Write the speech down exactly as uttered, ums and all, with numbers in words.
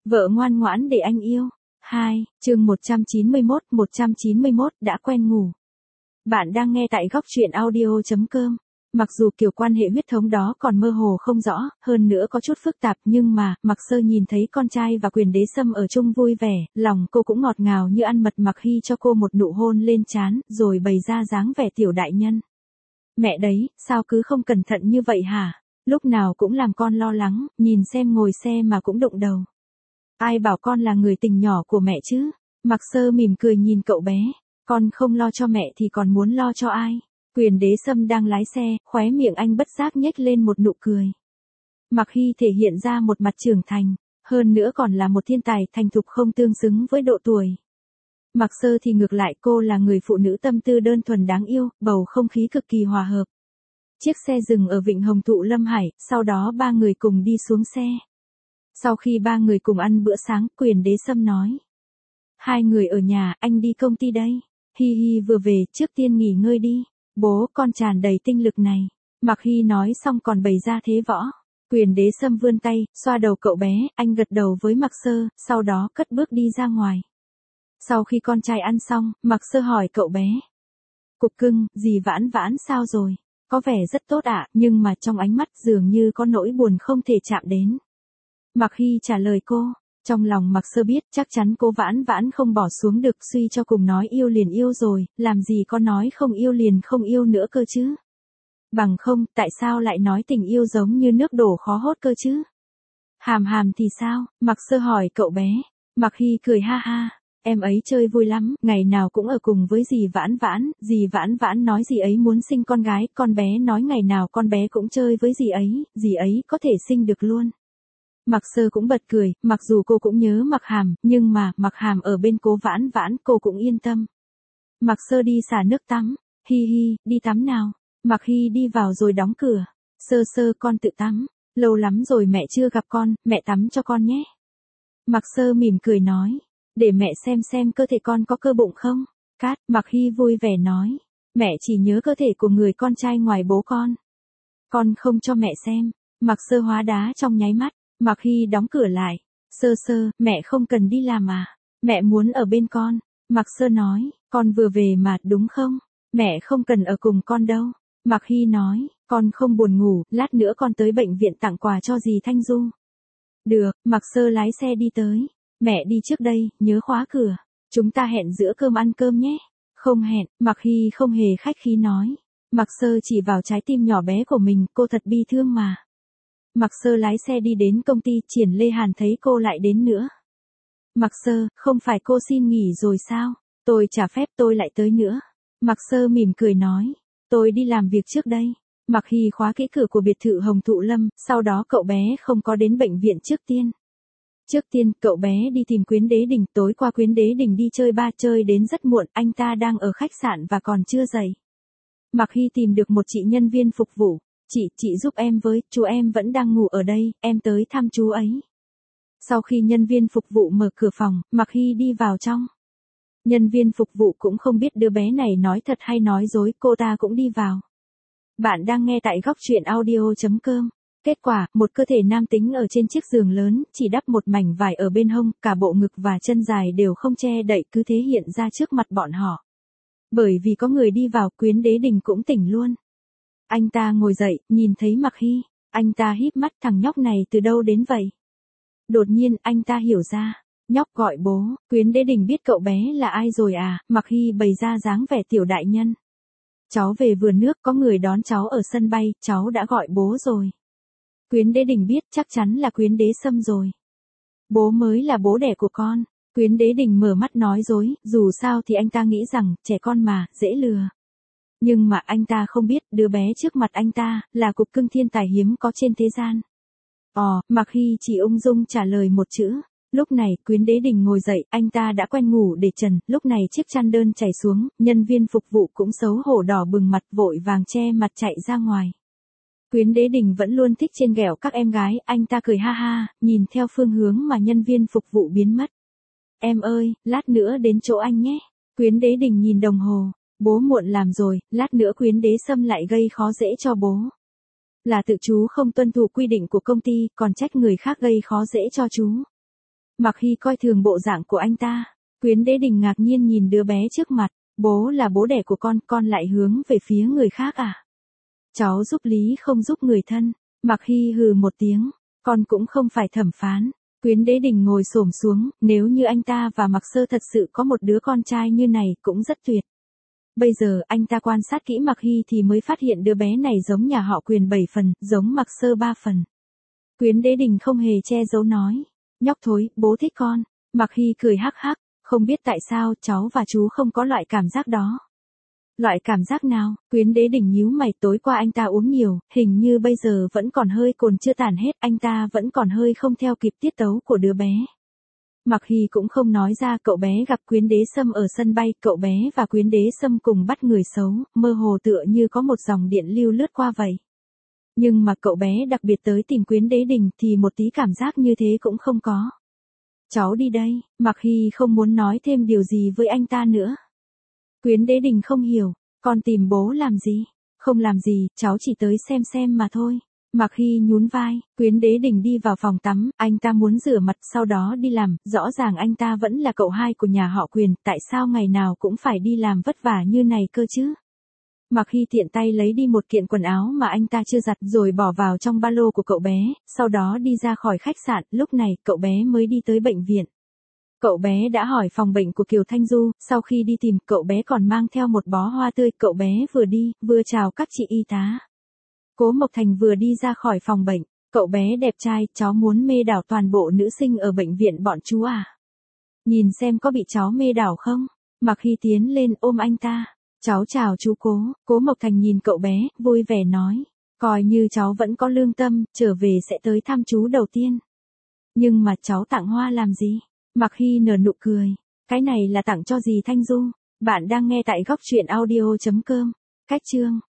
Vợ ngoan ngoãn để anh yêu. hai, chương một trăm chín mươi mốt, một trăm chín mươi mốt đã quen ngủ. Bạn đang nghe tại góc truyện audio chấm com. Mặc dù kiểu quan hệ huyết thống đó còn mơ hồ không rõ, hơn nữa có chút phức tạp, nhưng mà, Mạc Sơ nhìn thấy con trai và Quyền Đế Sâm ở chung vui vẻ, lòng cô cũng ngọt ngào như ăn mật. Mạc Hy cho cô một nụ hôn lên trán, rồi bày ra dáng vẻ tiểu đại nhân. Mẹ đấy, sao cứ không cẩn thận như vậy hả? Lúc nào cũng làm con lo lắng, nhìn xem ngồi xe mà cũng đụng đầu. Ai bảo con là người tình nhỏ của mẹ chứ? Mạc Sơ mỉm cười nhìn cậu bé. Con không lo cho mẹ thì còn muốn lo cho ai? Quyền Đế Sâm đang lái xe, khóe miệng anh bất giác nhếch lên một nụ cười. Mạc Hy thể hiện ra một mặt trưởng thành, hơn nữa còn là một thiên tài thành thục không tương xứng với độ tuổi. Mạc Sơ thì ngược lại, cô là người phụ nữ tâm tư đơn thuần đáng yêu, bầu không khí cực kỳ hòa hợp. Chiếc xe dừng ở Vịnh Hồng Thụ Lâm Hải, sau đó ba người cùng đi xuống xe. Sau khi ba người cùng ăn bữa sáng, Quyền Đế Sâm nói. Hai người ở nhà, anh đi công ty đây. Hi Hi vừa về, trước tiên nghỉ ngơi đi. Bố con tràn đầy tinh lực này. Mạc Hy nói xong còn bày ra thế võ. Quyền Đế Sâm vươn tay, xoa đầu cậu bé, anh gật đầu với Mạc Sơ, sau đó cất bước đi ra ngoài. Sau khi con trai ăn xong, Mạc Sơ hỏi cậu bé. Cục cưng, dì Vãn Vãn sao rồi? Có vẻ rất tốt ạ, nhưng mà trong ánh mắt dường như có nỗi buồn không thể chạm đến. Mạc Hy trả lời cô, trong lòng Mạc Sơ biết chắc chắn cô Vãn Vãn không bỏ xuống được, suy cho cùng nói yêu liền yêu rồi, làm gì có nói không yêu liền không yêu nữa cơ chứ. Bằng không, tại sao lại nói tình yêu giống như nước đổ khó hốt cơ chứ? Hàm Hàm thì sao? Mạc Sơ hỏi cậu bé. Mạc Hy cười ha ha, em ấy chơi vui lắm, ngày nào cũng ở cùng với dì Vãn Vãn, dì Vãn Vãn nói dì ấy muốn sinh con gái, con bé nói ngày nào con bé cũng chơi với dì ấy, dì ấy có thể sinh được luôn. Mạc Sơ cũng bật cười, mặc dù cô cũng nhớ Mạc Hàm, nhưng mà, Mạc Hàm ở bên cô Vãn Vãn, cô cũng yên tâm. Mạc Sơ đi xả nước tắm. Hi Hi, đi tắm nào. Mạc Hy đi vào rồi đóng cửa. Sơ Sơ, con tự tắm. Lâu lắm rồi mẹ chưa gặp con, mẹ tắm cho con nhé. Mạc Sơ mỉm cười nói. Để mẹ xem xem cơ thể con có cơ bụng không. Cát, Mạc Hy vui vẻ nói. Mẹ chỉ nhớ cơ thể của người con trai ngoài bố con. Con không cho mẹ xem. Mạc Sơ hóa đá trong nháy mắt. Mạc Hy đóng cửa lại. Sơ Sơ, mẹ không cần đi làm à? Mẹ muốn ở bên con. Mạc Sơ nói, con vừa về mà, đúng không? Mẹ không cần ở cùng con đâu. Mạc Hy nói, con không buồn ngủ, lát nữa con tới bệnh viện tặng quà cho dì Thanh Du. Được, Mạc Sơ lái xe đi tới. Mẹ đi trước đây, nhớ khóa cửa. Chúng ta hẹn giữa cơm ăn cơm nhé. Không hẹn, Mạc Hy không hề khách khí nói. Mạc Sơ chỉ vào trái tim nhỏ bé của mình, cô thật bi thương mà. Mạc Sơ lái xe đi đến công ty, Triển Lê Hàn thấy cô lại đến nữa. Mạc Sơ, không phải cô xin nghỉ rồi sao? Tôi trả phép tôi lại tới nữa. Mạc Sơ mỉm cười nói. Tôi đi làm việc trước đây. Mạc Hy khóa kỹ cửa của biệt thự Hồng Thụ Lâm, sau đó cậu bé không có đến bệnh viện trước tiên. Trước tiên, cậu bé đi tìm Quyến Đế Đình, tối qua Quyến Đế Đình đi chơi ba chơi đến rất muộn, anh ta đang ở khách sạn và còn chưa dậy. Mạc Hy tìm được một chị nhân viên phục vụ. Chị, chị giúp em với, chú em vẫn đang ngủ ở đây, em tới thăm chú ấy. Sau khi nhân viên phục vụ mở cửa phòng, Mạc Hy đi vào trong. Nhân viên phục vụ cũng không biết đứa bé này nói thật hay nói dối, cô ta cũng đi vào. Bạn đang nghe tại góc truyện audio chấm com. Kết quả, một cơ thể nam tính ở trên chiếc giường lớn, chỉ đắp một mảnh vải ở bên hông, cả bộ ngực và chân dài đều không che đậy, cứ thế hiện ra trước mặt bọn họ. Bởi vì có người đi vào, Quyến Đế Đình cũng tỉnh luôn. Anh ta ngồi dậy, nhìn thấy Mạc Hy, anh ta híp mắt, thằng nhóc này từ đâu đến vậy? Đột nhiên, anh ta hiểu ra, nhóc gọi bố. Quyến Đế Đình biết cậu bé là ai rồi à? Mạc Hy bày ra dáng vẻ tiểu đại nhân. Cháu về vườn nước, có người đón cháu ở sân bay, cháu đã gọi bố rồi. Quyến Đế Đình biết chắc chắn là Quyến Đế Sâm rồi. Bố mới là bố đẻ của con. Quyến Đế Đình mở mắt nói dối, dù sao thì anh ta nghĩ rằng, trẻ con mà, dễ lừa. Nhưng mà anh ta không biết, đứa bé trước mặt anh ta, là cục cưng thiên tài hiếm có trên thế gian. Ồ, Mạc Hy chỉ ung dung trả lời một chữ. Lúc này, Quyến Đế Đình ngồi dậy, anh ta đã quen ngủ để trần, lúc này chiếc chăn đơn chảy xuống, nhân viên phục vụ cũng xấu hổ đỏ bừng mặt, vội vàng che mặt chạy ra ngoài. Quyến Đế Đình vẫn luôn thích trêu ghẹo các em gái, anh ta cười ha ha, nhìn theo phương hướng mà nhân viên phục vụ biến mất. Em ơi, lát nữa đến chỗ anh nhé. Quyến Đế Đình nhìn đồng hồ. Bố muộn làm rồi, lát nữa Quyến Đế Sâm lại gây khó dễ cho bố. Là tự chú không tuân thủ quy định của công ty, còn trách người khác gây khó dễ cho chú. Mặc Hy coi thường bộ dạng của anh ta. Quyến Đế Đình ngạc nhiên nhìn đứa bé trước mặt. Bố là bố đẻ của con, con lại hướng về phía người khác à? Cháu giúp lý không giúp người thân. Mặc Hy hừ một tiếng. Con cũng không phải thẩm phán. Quyến Đế Đình ngồi xổm xuống, nếu như anh ta và Mặc Sơ thật sự có một đứa con trai như này cũng rất tuyệt. Bây giờ anh ta quan sát kỹ Mặc Hy thì mới phát hiện đứa bé này giống nhà họ Quyền bảy phần, giống Mặc Sơ ba phần. Quyến Đế Đình không hề che giấu nói. Nhóc thối, bố thích con. Mặc Hy cười hắc hắc, không biết tại sao cháu và chú không có loại cảm giác đó. Loại cảm giác nào? Quyến Đế Đình nhíu mày, tối qua anh ta uống nhiều, hình như bây giờ vẫn còn hơi cồn chưa tàn hết, anh ta vẫn còn hơi không theo kịp tiết tấu của đứa bé. Mặc Hy cũng không nói ra, cậu bé gặp Quyến Đế Sâm ở sân bay, cậu bé và Quyến Đế Sâm cùng bắt người xấu, mơ hồ tựa như có một dòng điện lưu lướt qua vậy. Nhưng mà cậu bé đặc biệt tới tìm Quyến Đế Đình thì một tí cảm giác như thế cũng không có. Cháu đi đây. Mặc Hy không muốn nói thêm điều gì với anh ta nữa. Quyến Đế Đình không hiểu, con tìm bố làm gì? Không làm gì, cháu chỉ tới xem xem mà thôi. Mặc Hy nhún vai, Quyến Đế Đình đi vào phòng tắm, anh ta muốn rửa mặt sau đó đi làm, rõ ràng anh ta vẫn là cậu hai của nhà họ Quyền, tại sao ngày nào cũng phải đi làm vất vả như này cơ chứ? Mặc Hy tiện tay lấy đi một kiện quần áo mà anh ta chưa giặt rồi bỏ vào trong ba lô của cậu bé, sau đó đi ra khỏi khách sạn, lúc này cậu bé mới đi tới bệnh viện. Cậu bé đã hỏi phòng bệnh của Kiều Thanh Du, sau khi đi tìm, cậu bé còn mang theo một bó hoa tươi, cậu bé vừa đi, vừa chào các chị y tá. Cố Mộc Thành vừa đi ra khỏi phòng bệnh, cậu bé đẹp trai, cháu muốn mê đảo toàn bộ nữ sinh ở bệnh viện bọn chú à? Nhìn xem có bị cháu mê đảo không? Mặc Hy tiến lên ôm anh ta. Cháu chào chú Cố. Cố Mộc Thành nhìn cậu bé, vui vẻ nói. Coi như cháu vẫn có lương tâm, trở về sẽ tới thăm chú đầu tiên. Nhưng mà cháu tặng hoa làm gì? Mặc Hy nở nụ cười. Cái này là tặng cho dì Thanh Du. Bạn đang nghe tại góc truyện audio chấm com. Cách chương